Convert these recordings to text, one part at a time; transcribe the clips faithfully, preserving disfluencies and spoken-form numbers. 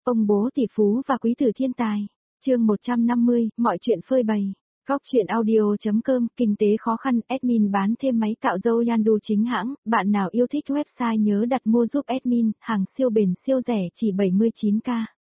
Ông bố tỷ phú và quý tử thiên tài. Chương một trăm năm mươi, mọi chuyện phơi bày. Góc truyện audio.com, kinh tế khó khăn, admin bán thêm máy cạo râu Yandu chính hãng, bạn nào yêu thích website nhớ đặt mua giúp admin, hàng siêu bền siêu rẻ chỉ bảy mươi chín k.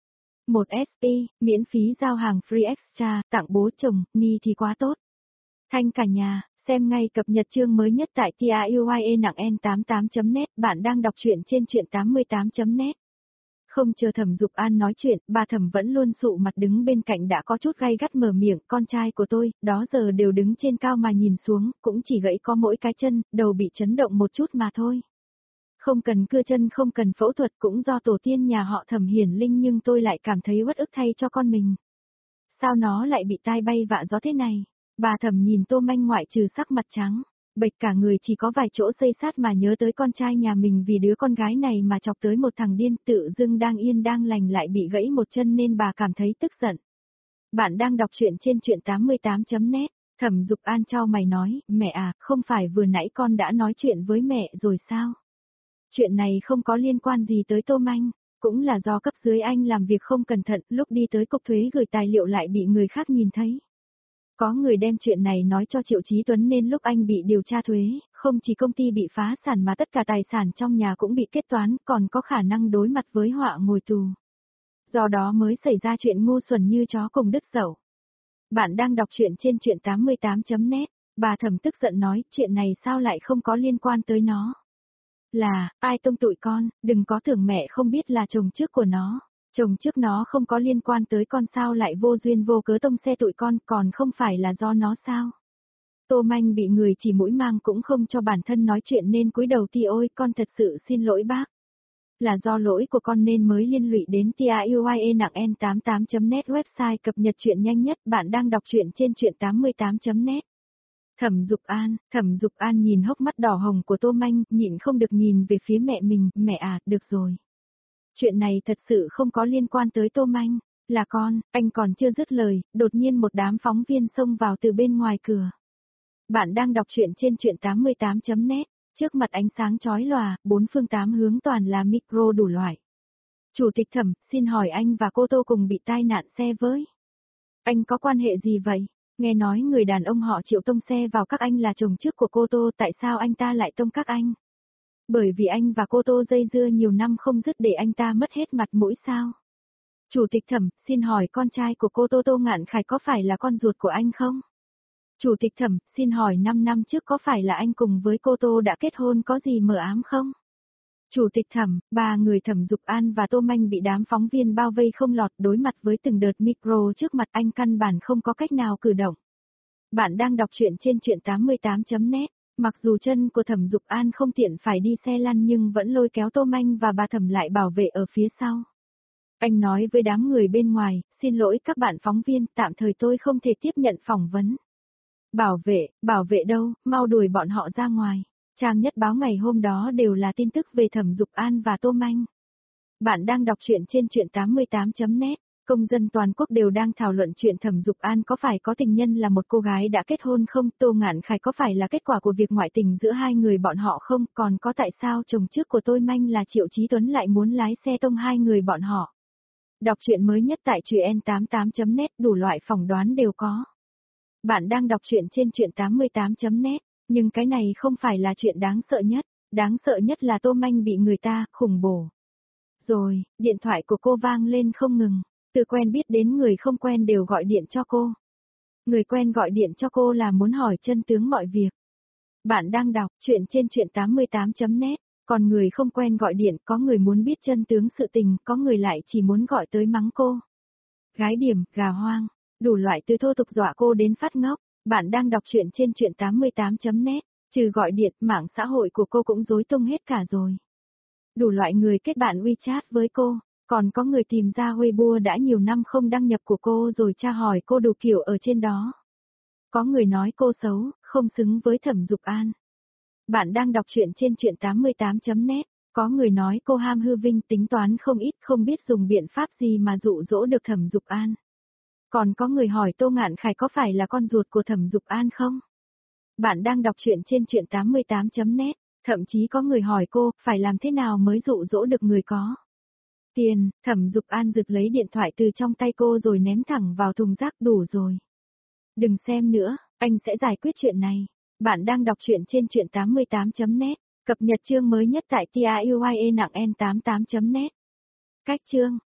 một ét pê, miễn phí giao hàng free extra, tặng bố chồng, ni thì quá tốt. Thanh cả nhà, xem ngay cập nhật chương mới nhất tại tiuye nặng n tám mươi tám chấm net, bạn đang đọc truyện trên truyện tám mươi tám chấm net. Không chờ Thẩm Dục An nói chuyện, bà Thẩm vẫn luôn sụ mặt đứng bên cạnh đã có chút gay gắt mở miệng, con trai của tôi, đó giờ đều đứng trên cao mà nhìn xuống, cũng chỉ gãy có mỗi cái chân, đầu bị chấn động một chút mà thôi. Không cần cưa chân, không cần phẫu thuật, cũng do tổ tiên nhà họ Thẩm hiển linh, nhưng tôi lại cảm thấy uất ức thay cho con mình. Sao nó lại bị tai bay vạ gió thế này? Bà Thẩm nhìn Tô Manh ngoại trừ sắc mặt trắng bệch cả người chỉ có vài chỗ xây sát mà nhớ tới con trai nhà mình, vì đứa con gái này mà chọc tới một thằng điên, tự dưng đang yên đang lành lại bị gãy một chân nên bà cảm thấy tức giận. Bạn đang đọc truyện trên truyện tám mươi tám chấm net. Thẩm Dục An chau mày nói, mẹ à, không phải vừa nãy con đã nói chuyện với mẹ rồi sao? Chuyện này không có liên quan gì tới Tô Manh, cũng là do cấp dưới anh làm việc không cẩn thận, lúc đi tới cục thuế gửi tài liệu lại bị người khác nhìn thấy. Có người đem chuyện này nói cho Triệu Chí Tuấn nên lúc anh bị điều tra thuế, không chỉ công ty bị phá sản mà tất cả tài sản trong nhà cũng bị kết toán, còn có khả năng đối mặt với họa ngồi tù. Do đó mới xảy ra chuyện ngu xuẩn như chó cùng đứt dậu. Bạn đang đọc truyện trên truyện tám mươi tám chấm net, bà Thẩm tức giận nói, chuyện này sao lại không có liên quan tới nó? Là, ai tông tụi con, đừng có tưởng mẹ không biết là chồng trước của nó. Chồng trước nó không có liên quan tới con, sao lại vô duyên vô cớ tông xe tụi con, còn không phải là do nó sao? Tô Manh bị người chỉ mũi mang cũng không cho bản thân nói chuyện nên cúi đầu thì ôi con thật sự xin lỗi bác. Là do lỗi của con nên mới liên lụy đến tiuye nặng n tám mươi tám chấm net, website cập nhật chuyện nhanh nhất, bạn đang đọc truyện trên truyện tám mươi tám chấm net. Thẩm Dục An, Thẩm Dục An nhìn hốc mắt đỏ hồng của Tô Manh, nhịn không được nhìn về phía mẹ mình, mẹ à, được rồi. Chuyện này thật sự không có liên quan tới Tô Manh, là con, anh còn chưa dứt lời, đột nhiên một đám phóng viên xông vào từ bên ngoài cửa. Bạn đang đọc truyện trên truyện tám mươi tám chấm net, trước mặt ánh sáng chói lòa, bốn phương tám hướng toàn là micro đủ loại. Chủ tịch Thẩm, xin hỏi anh và cô Tô cùng bị tai nạn xe với. Anh có quan hệ gì vậy? Nghe nói người đàn ông họ Triệu tông xe vào các anh là chồng trước của cô Tô, tại sao anh ta lại tông các anh? Bởi vì anh và cô Tô dây dưa nhiều năm không dứt để anh ta mất hết mặt mũi sao? Chủ tịch Thẩm, xin hỏi con trai của cô Tô Tô Ngạn Khải có phải là con ruột của anh không? Chủ tịch Thẩm, xin hỏi năm năm trước có phải là anh cùng với cô Tô đã kết hôn, có gì mờ ám không? Chủ tịch Thẩm, ba người Thẩm Dục An và Tô Manh bị đám phóng viên bao vây không lọt, đối mặt với từng đợt micro trước mặt anh căn bản không có cách nào cử động. Bạn đang đọc truyện trên truyện tám mươi tám chấm net. Mặc dù chân của Thẩm Dục An không tiện phải đi xe lăn nhưng vẫn lôi kéo Tô Manh và bà Thẩm lại bảo vệ ở phía sau. Anh nói với đám người bên ngoài, xin lỗi các bạn phóng viên, tạm thời tôi không thể tiếp nhận phỏng vấn. Bảo vệ, bảo vệ đâu, mau đuổi bọn họ ra ngoài. Trang nhất báo ngày hôm đó đều là tin tức về Thẩm Dục An và Tô Manh. Bạn đang đọc truyện trên truyện tám mươi tám chấm net. Công dân toàn quốc đều đang thảo luận chuyện Thẩm Dục An có phải có tình nhân là một cô gái đã kết hôn không, Tô Ngạn Khải có phải là kết quả của việc ngoại tình giữa hai người bọn họ không, còn có tại sao chồng trước của Tô Manh là Triệu Chí Tuấn lại muốn lái xe tông hai người bọn họ. Đọc truyện mới nhất tại truyện tám mươi tám chấm net, đủ loại phỏng đoán đều có. Bạn đang đọc truyện trên truyện tám mươi tám chấm net, nhưng cái này không phải là chuyện đáng sợ nhất, đáng sợ nhất là Tô Manh bị người ta khủng bố. Rồi, điện thoại của cô vang lên không ngừng. Từ quen biết đến người không quen đều gọi điện cho cô. Người quen gọi điện cho cô là muốn hỏi chân tướng mọi việc. Bạn đang đọc truyện trên truyện tám mươi tám chấm net, còn người không quen gọi điện, có người muốn biết chân tướng sự tình, có người lại chỉ muốn gọi tới mắng cô. Gái điểm, gà hoang, đủ loại từ thô tục dọa cô đến phát ngốc. Bạn đang đọc truyện trên truyện tám mươi tám chấm net, trừ gọi điện, mạng xã hội của cô cũng rối tung hết cả rồi. Đủ loại người kết bạn WeChat với cô. Còn có người tìm ra Weibo đã nhiều năm không đăng nhập của cô rồi tra hỏi cô đủ kiểu ở trên đó. Có người nói cô xấu, không xứng với Thẩm Dục An. Bạn đang đọc truyện trên truyện tám mươi tám chấm net. Có người nói cô ham hư vinh, tính toán không ít, không biết dùng biện pháp gì mà dụ dỗ được Thẩm Dục An. Còn có người hỏi Tô Ngạn Khải có phải là con ruột của Thẩm Dục An không? Bạn đang đọc truyện trên truyện tám mươi tám chấm net. Thậm chí có người hỏi cô, phải làm thế nào mới dụ dỗ được người có. Tiền, Thẩm Dục An giật lấy điện thoại từ trong tay cô rồi ném thẳng vào thùng rác. Đủ rồi. Đừng xem nữa, anh sẽ giải quyết chuyện này. Bạn đang đọc truyện trên truyện tám mươi tám chấm net, cập nhật chương mới nhất tại T I U I E nặng N tám mươi tám chấm net. Cách chương